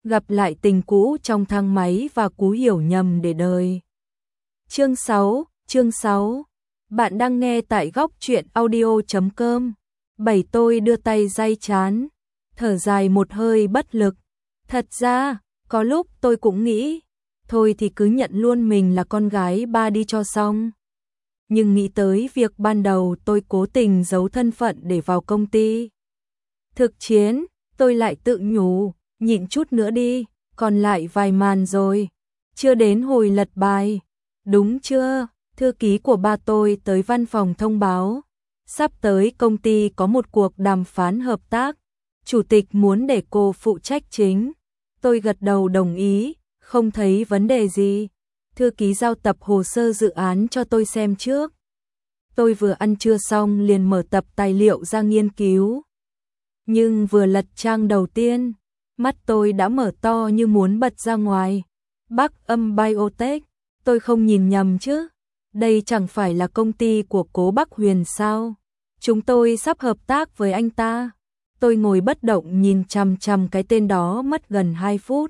gặp lại tình cũ trong thang máy và cú hiểu nhầm để đời. Chương 6. Bạn đang nghe tại góc truyện audio.com. Tôi đưa tay day trán, thở dài một hơi bất lực. Thật ra, có lúc tôi cũng nghĩ, thôi thì cứ nhận luôn mình là con gái ba đi cho xong. Nhưng nghĩ tới việc ban đầu tôi cố tình giấu thân phận để vào công ty thực chiến, tôi lại tự nhủ, nhịn chút nữa đi, còn lại vài màn rồi, chưa đến hồi lật bài. Đúng chưa? Thư ký của ba tôi tới văn phòng thông báo, sắp tới công ty có một cuộc đàm phán hợp tác, chủ tịch muốn để cô phụ trách chính. Tôi gật đầu đồng ý, không thấy vấn đề gì. Thư ký giao tập hồ sơ dự án cho tôi xem trước. Tôi vừa ăn trưa xong liền mở tập tài liệu ra nghiên cứu. Nhưng vừa lật trang đầu tiên, mắt tôi đã mở to như muốn bật ra ngoài. Bắc Âm Biotech, tôi không nhìn nhầm chứ? Đây chẳng phải là công ty của Cố Bắc Huyền sao? Chúng tôi sắp hợp tác với anh ta. Tôi ngồi bất động nhìn chằm chằm cái tên đó mất gần 2 phút.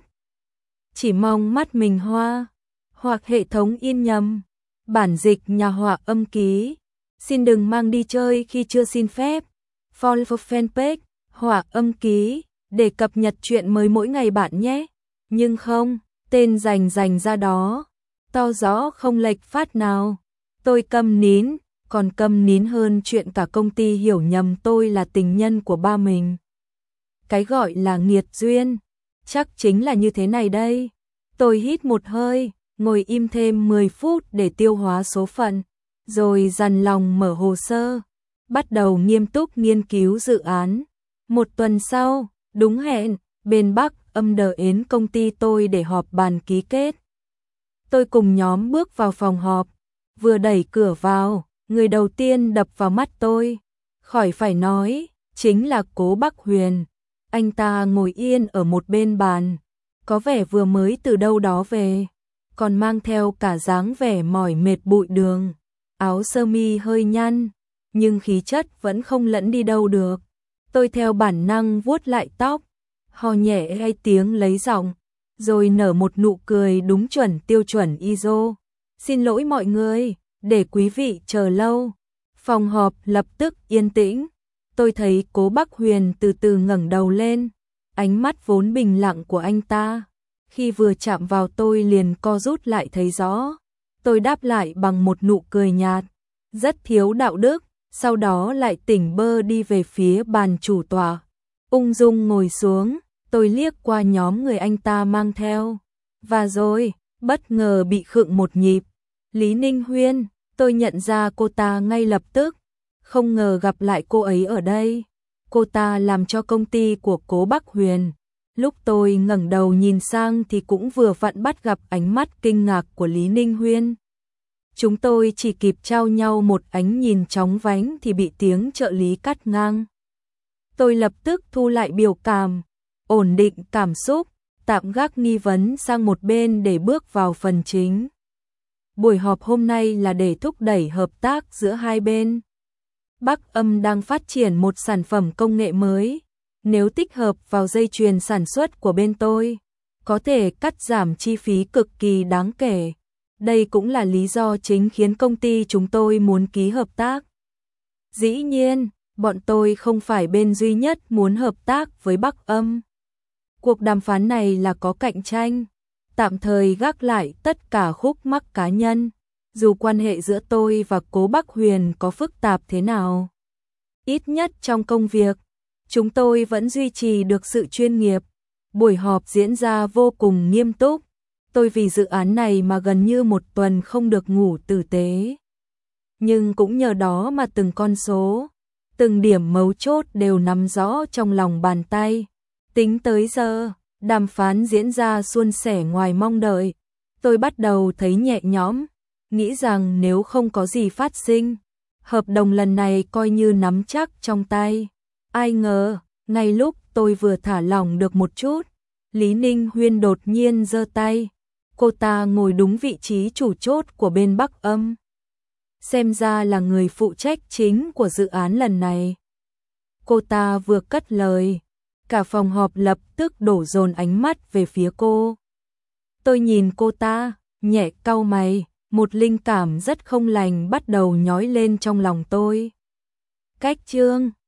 Chỉ mong mắt mình hoa, hoặc hệ thống in nhầm. Bản dịch nhà họa Âm Ký. Xin đừng mang đi chơi khi chưa xin phép. Follow fanpage, họa Âm Ký, để cập nhật chuyện mới mỗi ngày bạn nhé. Nhưng không, tên rành ra đó, to rõ không lệch phát nào. Tôi câm nín, còn câm nín hơn chuyện cả công ty hiểu nhầm tôi là tình nhân của ba mình. Cái gọi là nghiệt duyên, chắc chính là như thế này đây. Tôi hít một hơi, ngồi im thêm 10 phút để tiêu hóa số phận, rồi dằn lòng mở hồ sơ, bắt đầu nghiêm túc nghiên cứu dự án. Một tuần sau, đúng hẹn, bên Bắc Âm đến công ty tôi để họp bàn ký kết. Tôi cùng nhóm bước vào phòng họp, vừa đẩy cửa vào, người đầu tiên đập vào mắt tôi, khỏi phải nói, chính là Cố Bắc Huyền. Anh ta ngồi yên ở một bên bàn, có vẻ vừa mới từ đâu đó về, còn mang theo cả dáng vẻ mỏi mệt bụi đường, áo sơ mi hơi nhăn, nhưng khí chất vẫn không lẫn đi đâu được. Tôi theo bản năng vuốt lại tóc, ho nhẹ 2 tiếng lấy giọng, rồi nở một nụ cười đúng chuẩn tiêu chuẩn ISO. Xin lỗi mọi người, để quý vị chờ lâu. Phòng họp lập tức yên tĩnh. Tôi thấy Cố Bắc Huyền từ từ ngẩng đầu lên, ánh mắt vốn bình lặng của anh ta, khi vừa chạm vào tôi liền co rút lại thấy rõ. Tôi đáp lại bằng một nụ cười nhạt, rất thiếu đạo đức, sau đó lại tỉnh bơ đi về phía bàn chủ tọa. Ung dung ngồi xuống, tôi liếc qua nhóm người anh ta mang theo. Và rồi, bất ngờ bị khựng một nhịp. Lý Ninh Huyên, tôi nhận ra cô ta ngay lập tức. Không ngờ gặp lại cô ấy ở đây. Cô ta làm cho công ty của Cố Bắc Huyền. Lúc tôi ngẩng đầu nhìn sang thì cũng vừa vặn bắt gặp ánh mắt kinh ngạc của Lý Ninh Huyên. Chúng tôi chỉ kịp trao nhau một ánh nhìn chóng vánh thì bị tiếng trợ lý cắt ngang. Tôi lập tức thu lại biểu cảm, ổn định cảm xúc, tạm gác nghi vấn sang một bên để bước vào phần chính. Buổi họp hôm nay là để thúc đẩy hợp tác giữa hai bên. Bắc Âm đang phát triển một sản phẩm công nghệ mới. Nếu tích hợp vào dây chuyền sản xuất của bên tôi, có thể cắt giảm chi phí cực kỳ đáng kể. Đây cũng là lý do chính khiến công ty chúng tôi muốn ký hợp tác. Dĩ nhiên, bọn tôi không phải bên duy nhất muốn hợp tác với Bắc Âm. Cuộc đàm phán này là có cạnh tranh, tạm thời gác lại tất cả khúc mắc cá nhân, dù quan hệ giữa tôi và Cố Bắc Huyền có phức tạp thế nào. Ít nhất trong công việc, chúng tôi vẫn duy trì được sự chuyên nghiệp. Buổi họp diễn ra vô cùng nghiêm túc. Tôi vì dự án này mà gần như một tuần không được ngủ tử tế. Nhưng cũng nhờ đó mà từng con số, từng điểm mấu chốt đều nắm rõ trong lòng bàn tay. Tính tới giờ, đàm phán diễn ra suôn sẻ ngoài mong đợi. Tôi bắt đầu thấy nhẹ nhõm, nghĩ rằng nếu không có gì phát sinh, hợp đồng lần này coi như nắm chắc trong tay. Ai ngờ, ngay lúc tôi vừa thả lỏng được một chút, Lý Ninh Huyên đột nhiên giơ tay. Cô ta ngồi đúng vị trí chủ chốt của bên Bắc Âm. Xem ra là người phụ trách chính của dự án lần này. Cô ta vừa cất lời, Cả phòng họp lập tức đổ dồn ánh mắt về phía cô. Tôi nhìn cô ta, nhẹ cau mày, một linh cảm rất không lành bắt đầu nhói lên trong lòng tôi. Cách chương